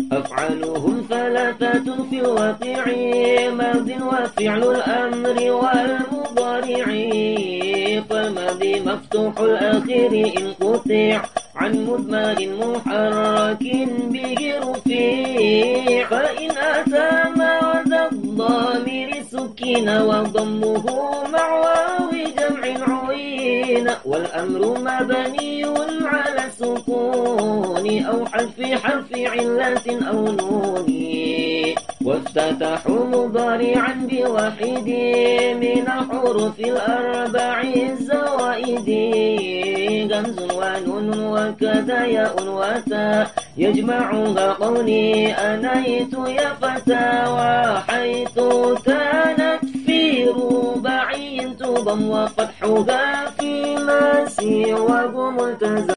أفعالهم ثلاثة في الواقع ماض وفعل الأمر والمضارع فالماضي مفتوح الآخر إن قطع عن مضمر محرك به رفيع فإن أتى مع ذا الضامر سكن وضمه مع واو جمع عين والأمر مبني على السكون أو حرف علة أو نون وافتتحوا مضارعا بواحد من الحروف الأربع الزوائد غمز ونون وكذا ياء وتاء يجمعها قولي أنيت يا فتى وحيث كانت في رباعي تضم وفتحها في ما سواه ملتزم